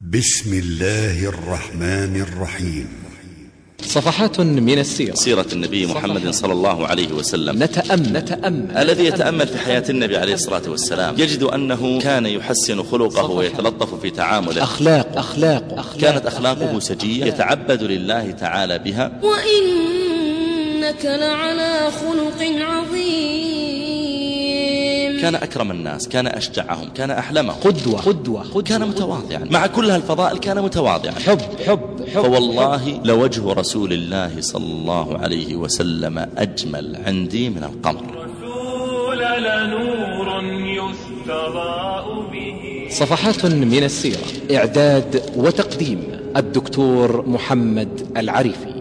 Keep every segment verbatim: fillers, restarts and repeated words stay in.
بسم الله الرحمن الرحيم. صفحات من السيرة. سيرة النبي محمد صلى الله عليه وسلم. نتأمل, نتأمل. الذي يتأمل في حياة النبي عليه الصلاة والسلام يجد أنه كان يحسن خلقه ويتلطف في تعامله. أخلاق أخلاق, أخلاق كانت أخلاقه سجية يتعبد لله تعالى بها. وإنك لعلى خلق عظيم. كان أكرم الناس، كان أشجعهم، كان أحلمهم، قدوة قدوة, قدوة كان متواضعا. مع كل هالفضائل كان متواضعا. حب حب, حب فوالله لوجه رسول الله صلى الله عليه وسلم أجمل عندي من القمر. رسول لنور يستضاء به. صفحات من السيرة. إعداد وتقديم الدكتور محمد العريفي.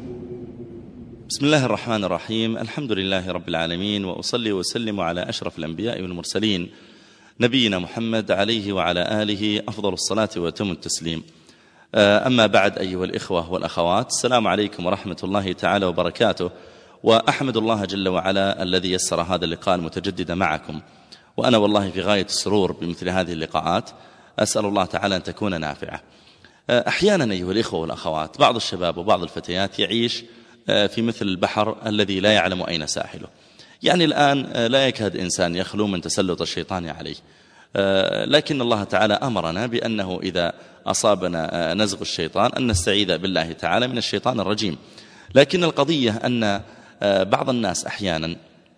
بسم الله الرحمن الرحيم. الحمد لله رب العالمين، وأصلي وسلم على أشرف الأنبياء والمرسلين نبينا محمد عليه وعلى آله أفضل الصلاة وأتم التسليم. أما بعد أيها الإخوة والأخوات، السلام عليكم ورحمة الله تعالى وبركاته. وأحمد الله جل وعلا الذي يسر هذا اللقاء المتجدد معكم، وأنا والله في غاية السرور بمثل هذه اللقاءات. أسأل الله تعالى أن تكون نافعة. أحيانا أيها الإخوة والأخوات بعض الشباب وبعض الفتيات يعيش في مثل البحر الذي لا يعلم أين ساحله. يعني الآن لا يكاد إنسان يخلو من تسلط الشيطان عليه، لكن الله تعالى أمرنا بأنه إذا أصابنا نزغ الشيطان أن نستعيذ بالله تعالى من الشيطان الرجيم. لكن القضية أن بعض الناس أحيانا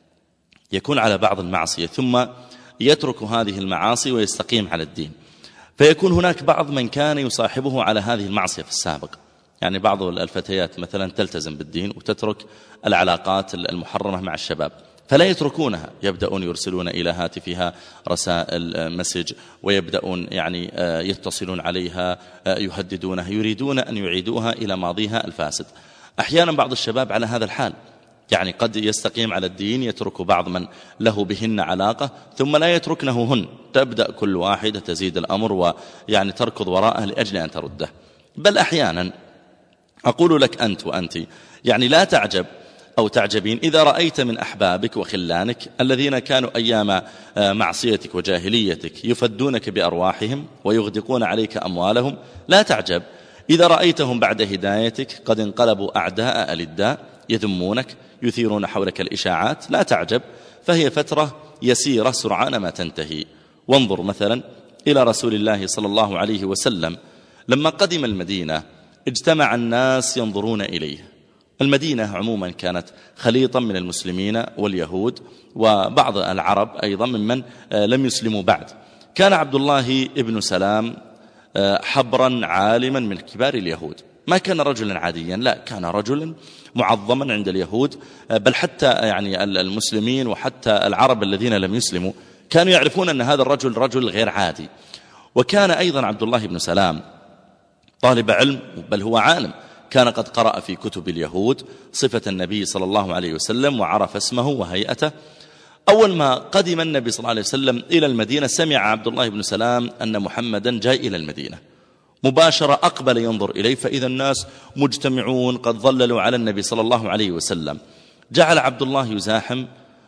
يكون على بعض المعصية ثم يترك هذه المعاصي ويستقيم على الدين، فيكون هناك بعض من كان يصاحبه على هذه المعصية في السابق. يعني بعض الفتيات مثلا تلتزم بالدين وتترك العلاقات المحرمة مع الشباب، فلا يتركونها، يبدأون يرسلون إلى هاتفها رسائل مسج، ويبدأون يعني يتصلون عليها، يهددونها، يريدون أن يعيدوها إلى ماضيها الفاسد. أحيانا بعض الشباب على هذا الحال، يعني قد يستقيم على الدين، يترك بعض من له بهن علاقة ثم لا يتركنه هن، تبدأ كل واحدة تزيد الأمر ويعني تركض وراءه لأجل أن ترده. بل أحيانا أقول لك أنت وأنت يعني لا تعجب أو تعجبين إذا رأيت من أحبابك وخلانك الذين كانوا أيام معصيتك وجاهليتك يفدونك بأرواحهم ويغدقون عليك أموالهم، لا تعجب إذا رأيتهم بعد هدايتك قد انقلبوا أعداء ألداء، يذمونك، يثيرون حولك الإشاعات. لا تعجب، فهي فترة يسيرة سرعان ما تنتهي. وانظر مثلا إلى رسول الله صلى الله عليه وسلم لما قدم المدينة اجتمع الناس ينظرون إليه. المدينة عموما كانت خليطا من المسلمين واليهود وبعض العرب أيضا ممن لم يسلموا بعد. كان عبد الله ابن سلام حبرا عالما من كبار اليهود، ما كان رجلا عاديا، لا، كان رجلا معظما عند اليهود، بل حتى يعني المسلمين وحتى العرب الذين لم يسلموا كانوا يعرفون أن هذا الرجل رجل غير عادي. وكان أيضا عبد الله بن سلام طالب علم، بل هو عالم، كان قد قرأ في كتب اليهود صفة النبي صلى الله عليه وسلم وعرف اسمه وهيئته. أول ما قدم النبي صلى الله عليه وسلم إلى المدينة سمع عبد الله بن سلام أن محمدا جاء إلى المدينة، مباشرة أقبل ينظر إليه، فإذا الناس مجتمعون قد ظللوا على النبي صلى الله عليه وسلم. جعل عبد الله يزاحم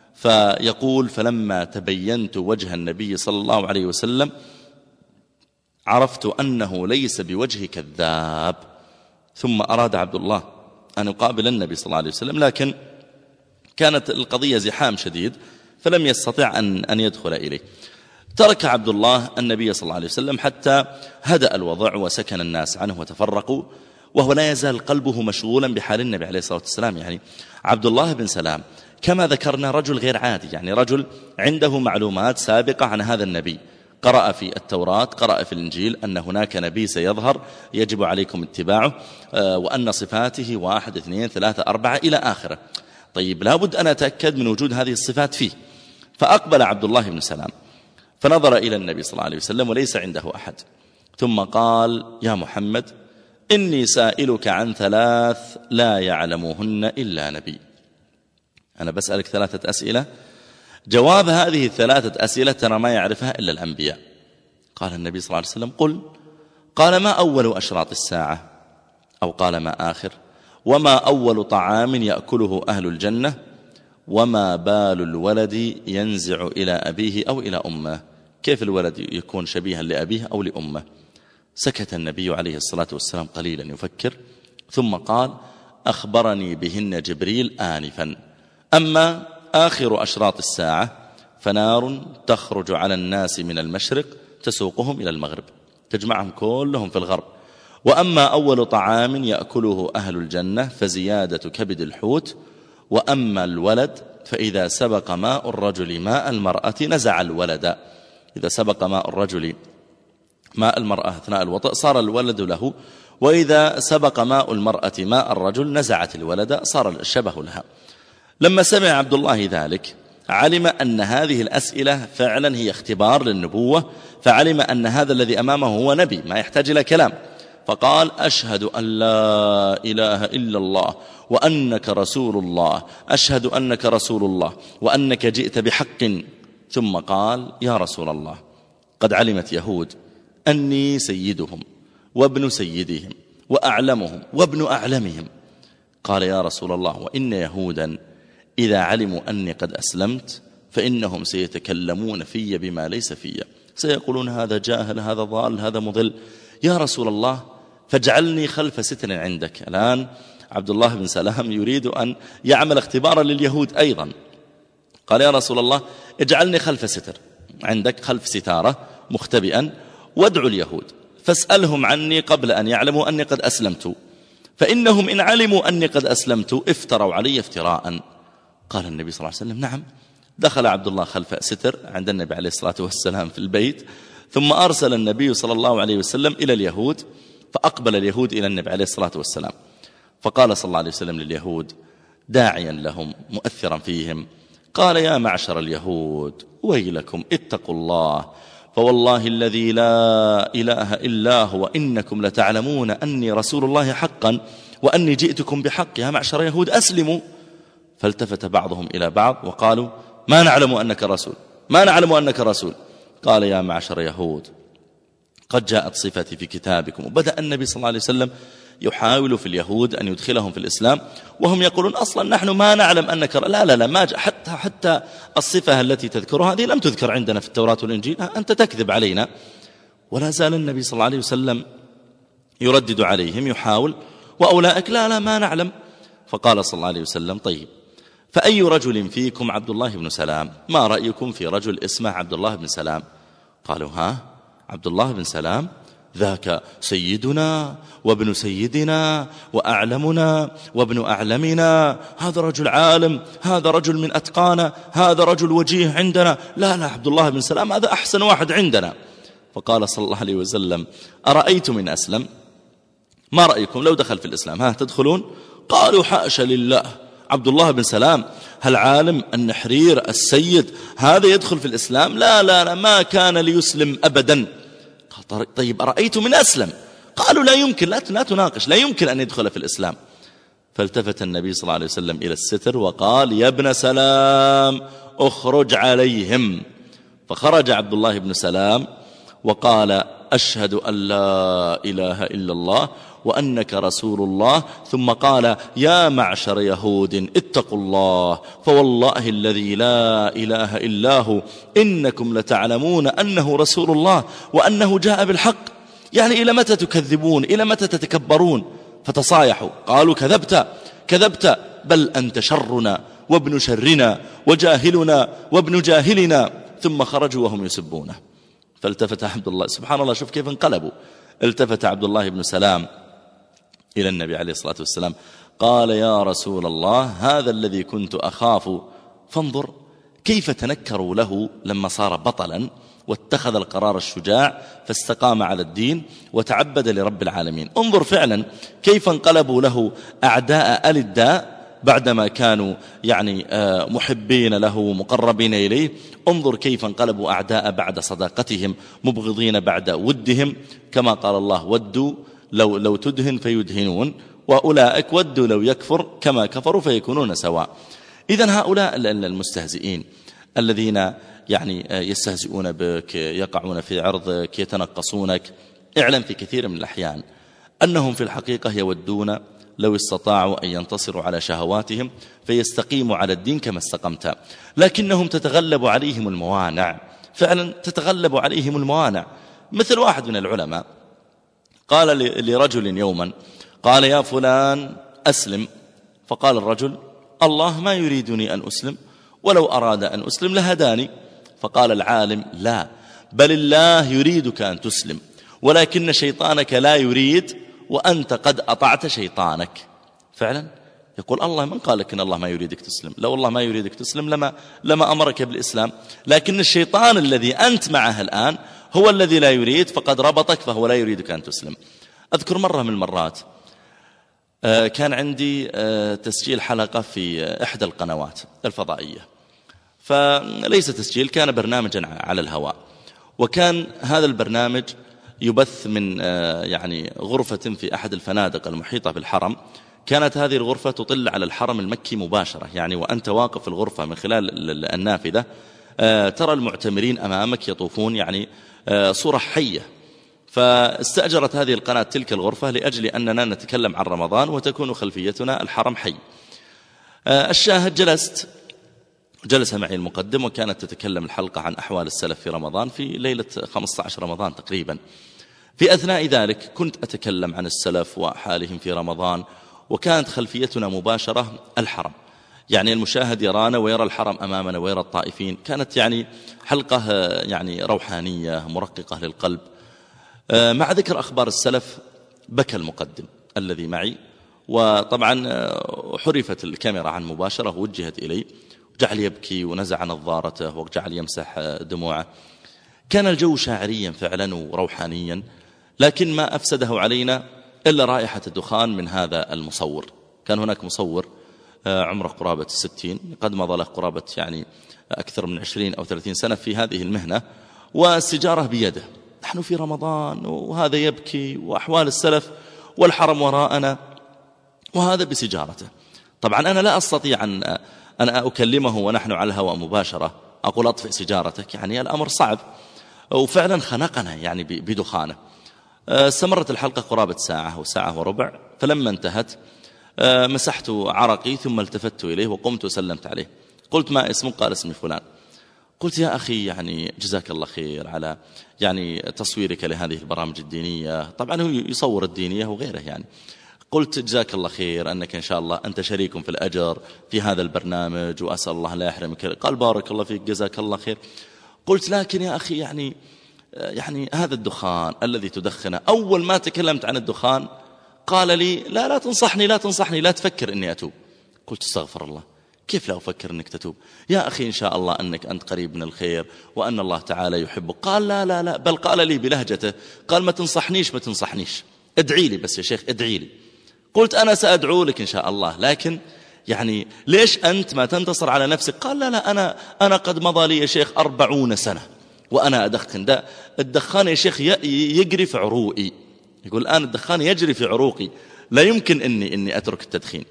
فيقول: فلما تبينت وجه النبي صلى الله عليه وسلم عرفت أنه ليس بوجه كذاب. ثم أراد عبد الله أن يقابل النبي صلى الله عليه وسلم، لكن كانت القضية زحام شديد فلم يستطع أن, أن يدخل إليه. ترك عبد الله النبي صلى الله عليه وسلم حتى هدأ الوضع وسكن الناس عنه وتفرقوا، وهو لا يزال قلبه مشغولا بحال النبي عليه الصلاة والسلام. يعني عبد الله بن سلام كما ذكرنا رجل غير عادي، يعني رجل عنده معلومات سابقة عن هذا النبي، قرأ في التوراة، قرأ في الإنجيل أن هناك نبي سيظهر يجب عليكم اتباعه، وأن صفاته واحد اثنين ثلاثة أربعة إلى آخره. طيب لابد أن أتأكد من وجود هذه الصفات فيه. فأقبل عبد الله بن سلام فنظر إلى النبي صلى الله عليه وسلم وليس عنده أحد، ثم قال: يا محمد، إني سائلك عن ثلاث لا يعلمهن إلا نبي. أنا بسألك ثلاثة أسئلة، جواب هذه الثلاثة أسئلة ترى ما يعرفها إلا الأنبياء. قال النبي صلى الله عليه وسلم: قل. قال: ما أول أشراط الساعة؟ أو قال: ما آخر؟ وما أول طعام يأكله أهل الجنة؟ وما بال الولد ينزع إلى أبيه أو إلى أمه؟ كيف الولد يكون شبيها لأبيه أو لأمه؟ سكت النبي عليه الصلاة والسلام قليلا يفكر، ثم قال: أخبرني بهن جبريل آنفا، أما آخر أشراط الساعة فنار تخرج على الناس من المشرق تسوقهم إلى المغرب، تجمعهم كلهم في الغرب. وأما أول طعام يأكله أهل الجنة فزيادة كبد الحوت. وأما الولد فإذا سبق ماء الرجل ماء المرأة نزع الولد، إذا سبق ماء الرجل ماء المرأة أثناء الوطأ صار الولد له، وإذا سبق ماء المرأة ماء الرجل نزعت الولد صار الشبه لها. لما سمع عبد الله ذلك علم أن هذه الأسئلة فعلا هي اختبار للنبوة، فعلم أن هذا الذي أمامه هو نبي ما يحتاج إلى كلام، فقال: أشهد أن لا إله إلا الله وأنك رسول الله، أشهد أنك رسول الله وأنك جئت بحق. ثم قال: يا رسول الله، قد علمت يهود أني سيدهم وابن سيدهم وأعلمهم وابن أعلمهم. قال: يا رسول الله، وإن يهودا إذا علموا أني قد أسلمت فإنهم سيتكلمون في بما ليس في، سيقولون هذا جاهل، هذا ضال، هذا مضل. يا رسول الله، فاجعلني خلف ستر عندك. الآن عبد الله بن سلام يريد أن يعمل اختبارا لليهود أيضا. قال: يا رسول الله، اجعلني خلف ستر عندك، خلف ستارة مختبئا، وادعو اليهود فاسألهم عني قبل أن يعلموا أني قد أسلمت، فإنهم إن علموا أني قد أسلمت افتروا علي افتراء. قال النبي صلى الله عليه وسلم: نعم. دخل عبد الله خلف ستر عند النبي عليه الصلاة والسلام في البيت، ثم أرسل النبي صلى الله عليه وسلم إلى اليهود، فأقبل اليهود إلى النبي عليه الصلاة والسلام، فقال صلى الله عليه وسلم لليهود داعيا لهم مؤثرا فيهم، قال: يا معشر اليهود ويلكم، اتقوا الله، فوالله الذي لا إله إلا هو إنكم لتعلمون أني رسول الله حقا وأني جئتكم بحق، يا معشر يهود أسلموا. فالتفت بعضهم إلى بعض وقالوا: ما نعلم أنك رسول، ما نعلم أنك رسول. قال: يا معشر يهود، قد جاءت صفتي في كتابكم. وبدأ النبي صلى الله عليه وسلم يحاول في اليهود أن يدخلهم في الإسلام، وهم يقولون أصلا نحن ما نعلم أنك ر... لا لا لا ما ج... حتى حتى الصفة التي تذكرها هذه لم تذكر عندنا في التوراة والإنجيل، أنت تكذب علينا. ولا زال النبي صلى الله عليه وسلم يردد عليهم يحاول، وأولئك لا لا ما نعلم. فقال صلى الله عليه وسلم: طيب، فأي رجل فيكم عبد الله بن سلام؟ ما رأيكم في رجل اسمه عبد الله بن سلام؟ قالوا: ها، عبد الله بن سلام ذاك سيدنا وابن سيدنا وأعلمنا وابن أعلمنا، هذا رجل عالم، هذا رجل من أتقانا، هذا رجل وجيه عندنا. لا لا، عبد الله بن سلام هذا أحسن واحد عندنا. فقال صلى الله عليه وسلم: أرأيتم إن أسلم؟ ما رأيكم لو دخل في الإسلام؟ ها تدخلون؟ قالوا: حاشا لله، عبد الله بن سلام هالعالم النحرير السيد هذا يدخل في الإسلام؟ لا لا لا، ما كان ليسلم أبدا. قال: طيب أرأيتم من أسلم؟ قالوا: لا يمكن، لا لا تناقش، لا يمكن أن يدخل في الإسلام. فالتفت النبي صلى الله عليه وسلم إلى الستر وقال: يا ابن سلام اخرج عليهم. فخرج عبد الله بن سلام وقال: أشهد أن لا إله إلا الله وأنك رسول الله. ثم قال: يا معشر يهود اتقوا الله، فوالله الذي لا إله إلا هو إنكم لتعلمون أنه رسول الله وأنه جاء بالحق. يعني إلى متى تكذبون؟ إلى متى تتكبرون؟ فتصايحوا قالوا: كذبت كذبت، بل أنت شرنا وابن شرنا وجاهلنا وابن جاهلنا. ثم خرجوا وهم يسبونه. فالتفت عبد الله، سبحان الله، شوف كيف انقلبوا. التفت عبد الله بن سلام إلى النبي عليه الصلاة والسلام قال: يا رسول الله، هذا الذي كنت أخاف. فانظر كيف تنكروا له لما صار بطلا واتخذ القرار الشجاع فاستقام على الدين وتعبد لرب العالمين. انظر فعلا كيف انقلبوا له أعداء ألداء بعدما كانوا يعني محبين له مقربين إليه. انظر كيف انقلبوا أعداء بعد صداقتهم، مبغضين بعد ودهم، كما قال الله: ودوا لو, لو تدهن فيدهنون، وأولئك ودوا لو يكفر كما كفروا فيكونون سواء. إذن هؤلاء المستهزئين الذين يعني يستهزئون بك، يقعون في عرضك، يتنقصونك، اعلم في كثير من الأحيان أنهم في الحقيقة يودون لو استطاعوا أن ينتصروا على شهواتهم فيستقيموا على الدين كما استقمت، لكنهم تتغلب عليهم الموانع، فعلا تتغلب عليهم الموانع. مثل واحد من العلماء قال لرجل يوما، قال يا فلان أسلم. فقال الرجل الله ما يريدني أن أسلم، ولو أراد أن أسلم لهداني. فقال العالم لا، بل الله يريدك أن تسلم، ولكن شيطانك لا يريد، وأنت قد أطعت شيطانك. فعلا يقول الله من قال لك إن الله ما يريدك تسلم؟ لو الله ما يريدك تسلم لما, لما أمرك بالإسلام، لكن الشيطان الذي أنت معه الآن هو الذي لا يريد، فقد ربطك فهو لا يريدك أن تسلم. أذكر مرة من المرات كان عندي تسجيل حلقة في إحدى القنوات الفضائية، فليس تسجيل، كان برنامجا على الهواء، وكان هذا البرنامج يبث من يعني غرفة في أحد الفنادق المحيطة بالحرم. كانت هذه الغرفة تطل على الحرم المكي مباشرة، يعني وأنت واقف في الغرفة من خلال النافذة ترى المعتمرين أمامك يطوفون، يعني صورة حية. فاستأجرت هذه القناة تلك الغرفة لأجل أننا نتكلم عن رمضان وتكون خلفيتنا الحرم حي. الشاهد جلست جلس معي المقدم، وكانت تتكلم الحلقة عن أحوال السلف في رمضان في ليلة خمسة عشر رمضان تقريبا. في أثناء ذلك كنت أتكلم عن السلف وحالهم في رمضان، وكانت خلفيتنا مباشرة الحرم، يعني المشاهد يرانا ويرى الحرم أمامنا ويرى الطائفين. كانت يعني حلقة يعني روحانية مرققة للقلب. مع ذكر أخبار السلف بكى المقدم الذي معي، وطبعا حرفت الكاميرا عن مباشرة ووجهت إلي، جعل يبكي ونزع نظارته وجعل يمسح دموعه. كان الجو شاعريا فعلا وروحانيا، لكن ما أفسده علينا إلا رائحة الدخان من هذا المصور. كان هناك مصور عمره قرابة الستين، قد مضى له قرابة يعني أكثر من عشرين أو ثلاثين سنة في هذه المهنة، والسجارة بيده. نحن في رمضان وهذا يبكي وأحوال السلف والحرم وراءنا، وهذا بسجارته. طبعا أنا لا أستطيع أن أنا أكلمه ونحن على الهواء مباشرة أقول أطفئ سجارتك، يعني الأمر صعب، وفعلا خنقنا يعني بدخانه. استمرت الحلقة قرابة ساعة أو ساعة وربع، فلما انتهت مسحت عرقي ثم التفت إليه وقمت وسلمت عليه. قلت ما اسمك؟ قال اسمي فلان. قلت يا أخي يعني جزاك الله خير على يعني تصويرك لهذه البرامج الدينية، طبعا هو يصور الدينية وغيره يعني. قلت جزاك الله خير أنك إن شاء الله أنت شريك في الأجر في هذا البرنامج، وأسأل الله لا يحرمك. قال بارك الله فيك جزاك الله خير. قلت لكن يا أخي يعني يعني هذا الدخان الذي تدخنه، أول ما تكلمت عن الدخان قال لي لا لا تنصحني لا تنصحني لا تفكر أني أتوب. قلت استغفر الله، كيف لا أفكر أنك تتوب يا أخي؟ إن شاء الله أنك أنت قريب من الخير وأن الله تعالى يحبك. قال لا لا لا، بل قال لي بلهجته، قال ما تنصحنيش ما تنصحنيش، ادعي لي بس يا شيخ ادعي لي. قلت أنا سأدعو لك إن شاء الله، لكن يعني ليش أنت ما تنتصر على نفسك؟ قال لا لا أنا, أنا قد مضى لي يا شيخ أربعون سنة وأنا أدخن، ده الدخان يا شيخ يجري في عروقي. يقول الآن الدخان يجري في عروقي، لا يمكن إني, إني أترك التدخين.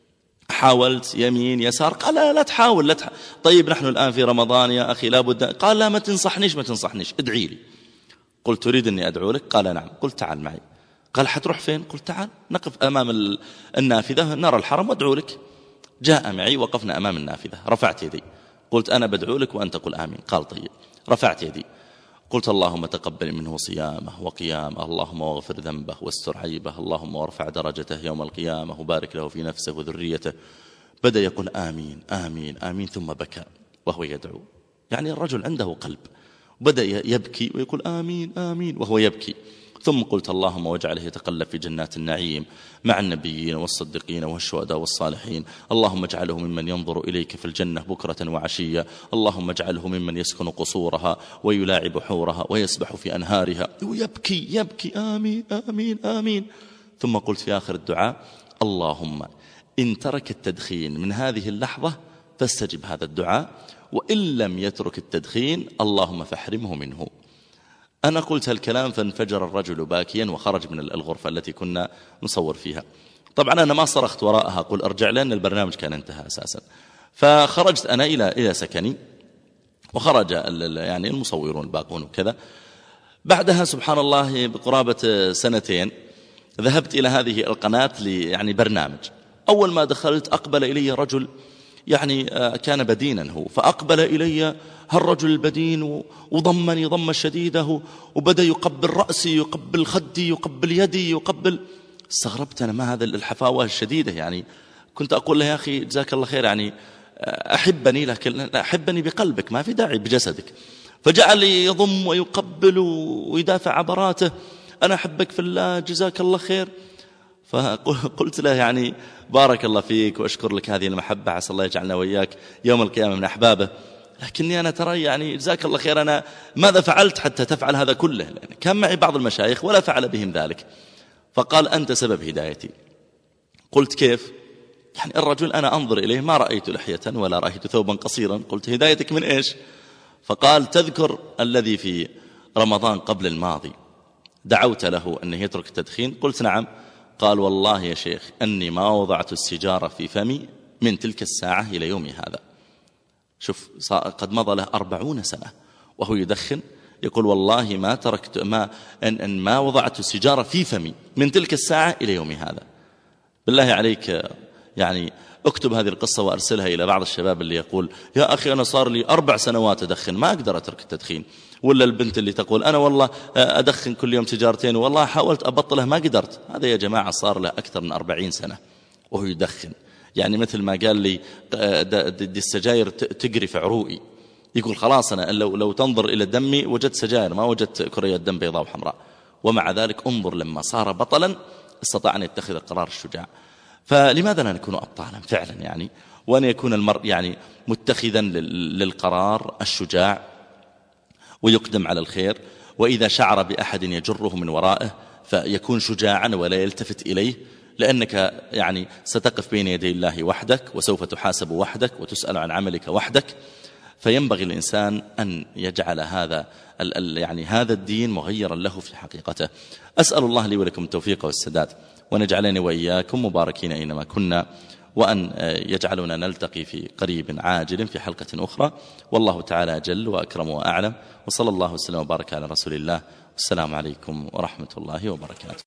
حاولت يمين يسار، قال لا لا تحاول لا تح... طيب نحن الآن في رمضان يا أخي لابد. قال لا ما تنصحنيش ما تنصحنيش ادعي لي. قلت تريد أني أدعو لك؟ قال نعم. قلت تعال معي. قال حتروح فين؟ قلت تعال نقف أمام النافذة نرى الحرم وادعو لك. جاء معي، وقفنا أمام النافذة، رفعت يدي قلت أنا بدعو لك وأنت قل آمين. قال طيب. رفعت يدي قلت اللهم تقبل منه صيامه وقيامه، اللهم واغفر ذنبه واستر عيبه، اللهم وارفع درجته يوم القيامة وبارك له في نفسه وذريته. بدأ يقول آمين آمين آمين، ثم بكى وهو يدعو. يعني الرجل عنده قلب. بدأ يبكي ويقول آمين آمين وهو يبكي. ثم قلت اللهم واجعله يتقلب في جنات النعيم مع النبيين والصديقين والشهداء والصالحين، اللهم اجعله ممن ينظر إليك في الجنة بكرة وعشية، اللهم اجعله ممن يسكن قصورها ويلاعب حورها ويسبح في أنهارها. ويبكي يبكي آمين آمين آمين. ثم قلت في آخر الدعاء اللهم إن ترك التدخين من هذه اللحظة فاستجب هذا الدعاء، وإن لم يترك التدخين اللهم فاحرمه منه. أنا قلت هالكلام فانفجر الرجل باكيا وخرج من الغرفة التي كنا نصور فيها. طبعا أنا ما صرخت وراءها قل أرجع لأن البرنامج كان انتهى أساسا. فخرجت أنا إلى إلى سكني، وخرج يعني المصورون الباقون وكذا. بعدها سبحان الله بقرابة سنتين ذهبت إلى هذه القناة يعني برنامج. أول ما دخلت أقبل إلي رجل يعني كان بدينا هو، فأقبل إلي هالرجل البدين وضمني ضمة شديدة وبدأ يقبل رأسي، يقبل خدي، يقبل يدي، يقبل. استغربت أنا، ما هذا الحفاوة الشديدة؟ يعني كنت أقول له يا أخي جزاك الله خير، يعني أحبني لكن أحبني بقلبك، ما في داعي بجسدك. فجعل يضم ويقبل ويدافع عبراته، أنا أحبك في الله جزاك الله خير. فقلت له يعني بارك الله فيك وأشكر لك هذه المحبة، عسى الله يجعلنا وإياك يوم القيامة من أحبابه، لكني أنا ترى يعني جزاك الله خير، أنا ماذا فعلت حتى تفعل هذا كله؟ لأن كان معي بعض المشايخ ولا فعل بهم ذلك. فقال أنت سبب هدايتي. قلت كيف؟ يعني الرجل أنا أنظر إليه ما رأيت لحية ولا رأيت ثوبا قصيرا. قلت هدايتك من إيش؟ فقال تذكر الذي في رمضان قبل الماضي دعوت له أنه يترك التدخين؟ قلت نعم. قال والله يا شيخ أني ما وضعت السيجارة في فمي من تلك الساعة إلى يومي هذا. شوف قد مضى له أربعون سنة وهو يدخن، يقول والله ما تركت ما أن, أن ما وضعت السيجارة في فمي من تلك الساعة إلى يومي هذا. بالله عليك يعني اكتب هذه القصة وأرسلها إلى بعض الشباب اللي يقول يا أخي أنا صار لي أربع سنوات أدخن ما أقدر أترك التدخين، ولا البنت اللي تقول أنا والله أدخن كل يوم سيجارتين والله حاولت أبطله ما قدرت. هذا يا جماعة صار له أكثر من أربعين سنة وهو يدخن. يعني مثل ما قال لي دي السجاير تجري في عروقي، يقول خلاص أنا لو, لو تنظر إلى دمي وجدت سجاير ما وجدت كريات دم بيضاء وحمراء. ومع ذلك انظر لما صار بطلا استطاع أن يتخذ القرار الشجاع. فلماذا لا نكون أبطالا فعلا يعني، وأن يكون المرء يعني متخذا للقرار الشجاع ويقدم على الخير، وإذا شعر بأحد يجره من ورائه فيكون شجاعا ولا يلتفت إليه، لأنك يعني ستقف بين يدي الله وحدك وسوف تحاسب وحدك وتسأل عن عملك وحدك. فينبغي الإنسان أن يجعل هذا يعني هذا الدين مغيرا له في حقيقته. أسأل الله لي ولكم التوفيق والسداد، ونجعلني وإياكم مباركين أينما كنا، وأن يجعلنا نلتقي في قريب عاجل في حلقة أخرى، والله تعالى جل وأكرم وأعلم، وصلى الله وسلم وبارك على رسول الله. والسلام عليكم ورحمة الله وبركاته.